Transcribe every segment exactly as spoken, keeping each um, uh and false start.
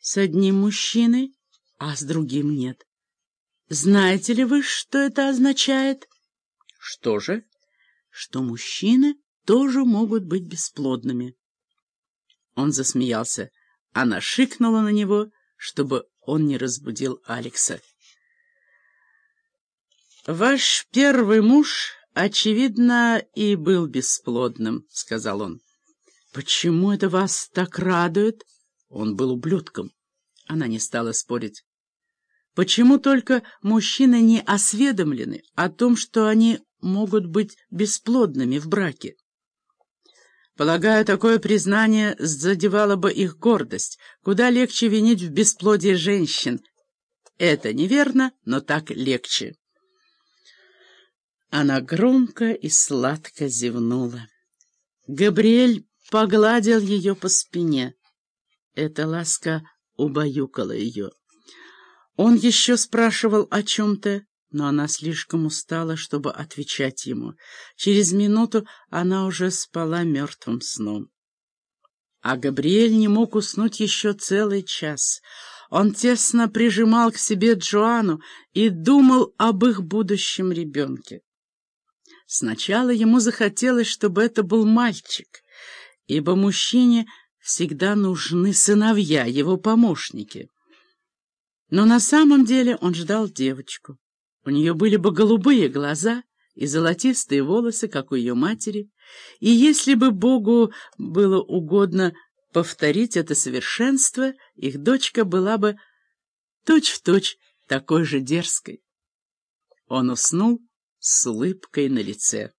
с одним мужчиной, а с другим нет. Знаете ли вы, что это означает? Что же? Что мужчины тоже могут быть бесплодными. Он засмеялся. Она шикнула на него, чтобы он не разбудил Алекса. «Ваш первый муж, очевидно, и был бесплодным», — сказал он. «Почему это вас так радует?» Он был ублюдком. Она не стала спорить. «Почему только мужчины не осведомлены о том, что они могут быть бесплодными в браке?» Полагаю, такое признание задевало бы их гордость. Куда легче винить в бесплодии женщин. Это неверно, но так легче. Она громко и сладко зевнула. Габриэль погладил ее по спине. Эта ласка убаюкала ее. Он еще спрашивал о чем-то, но она слишком устала, чтобы отвечать ему. Через минуту она уже спала мертвым сном. А Габриэль не мог уснуть еще целый час. Он тесно прижимал к себе Джоанну и думал об их будущем ребенке. Сначала ему захотелось, чтобы это был мальчик, ибо мужчине всегда нужны сыновья, его помощники. Но на самом деле он ждал девочку. У нее были бы голубые глаза и золотистые волосы, как у ее матери, и если бы Богу было угодно повторить это совершенство, их дочка была бы точь-в-точь такой же дерзкой. Он уснул с улыбкой на лице.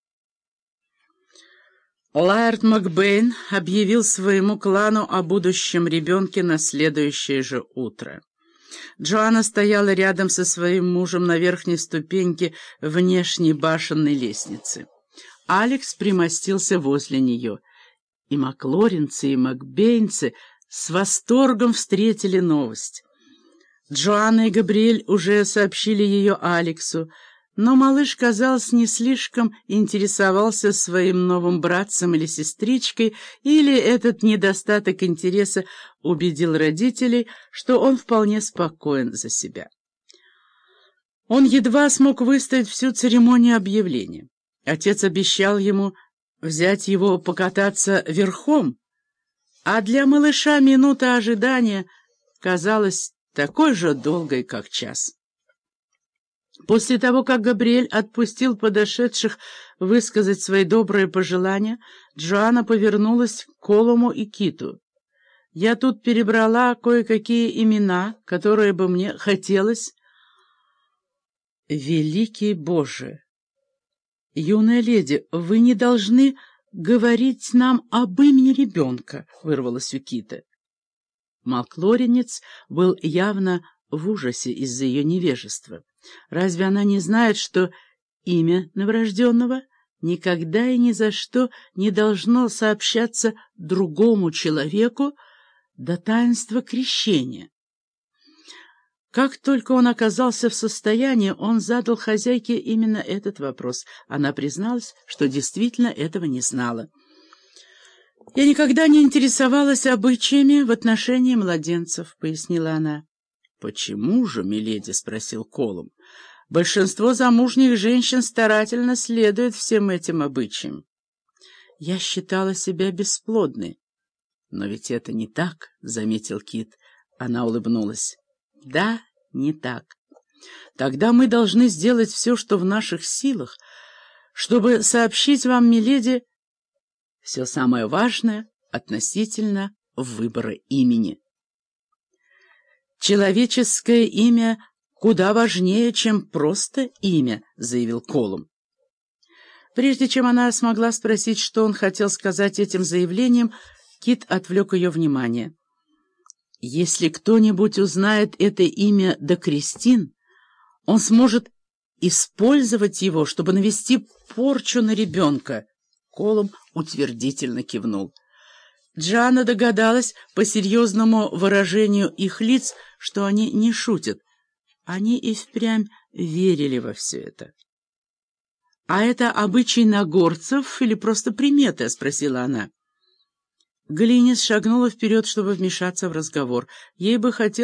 Лаэрт Макбейн объявил своему клану о будущем ребенке на следующее же утро. Джоанна стояла рядом со своим мужем на верхней ступеньке внешней башенной лестницы. Алекс примостился возле нее, и маклоринцы, и макбейнцы с восторгом встретили новость. Джоанна и Габриэль уже сообщили ее Алексу, но малыш, казалось, не слишком интересовался своим новым братцем или сестричкой, или этот недостаток интереса убедил родителей, что он вполне спокоен за себя. Он едва смог выстоять всю церемонию объявления. Отец обещал ему взять его покататься верхом, а для малыша минута ожидания казалась такой же долгой, как час. После того, как Габриэль отпустил подошедших высказать свои добрые пожелания, Джоанна повернулась к Колуму и Киту. «Я тут перебрала кое-какие имена, которые бы мне хотелось...» «Великий Боже! Юная леди, вы не должны говорить нам об имени ребенка», — вырвалась у Кита. Малклоринец был явно в ужасе из-за ее невежества. Разве она не знает, что имя новорожденного никогда и ни за что не должно сообщаться другому человеку до таинства крещения? Как только он оказался в состоянии, он задал хозяйке именно этот вопрос. Она призналась, что действительно этого не знала. «Я никогда не интересовалась обычаями в отношении младенцев», — пояснила она. «Почему же, миледи?» — спросил Колум. «Большинство замужних женщин старательно следует всем этим обычаям». «Я считала себя бесплодной». «Но ведь это не так», — заметил Кит. Она улыбнулась. «Да, не так. Тогда мы должны сделать все, что в наших силах, чтобы сообщить вам, миледи, все самое важное относительно выбора имени». «Человеческое имя куда важнее, чем просто имя», — заявил Колум. Прежде чем она смогла спросить, что он хотел сказать этим заявлением, Кит отвлек ее внимание. «Если кто-нибудь узнает это имя до крестин, он сможет использовать его, чтобы навести порчу на ребенка». Колум утвердительно кивнул. Джоанна догадалась по серьезному выражению их лиц, что они не шутят. Они и впрямь верили во все это. «А это обычай нагорцев или просто примета?» — спросила она. Глинис шагнула вперед, чтобы вмешаться в разговор. Ей бы хотелось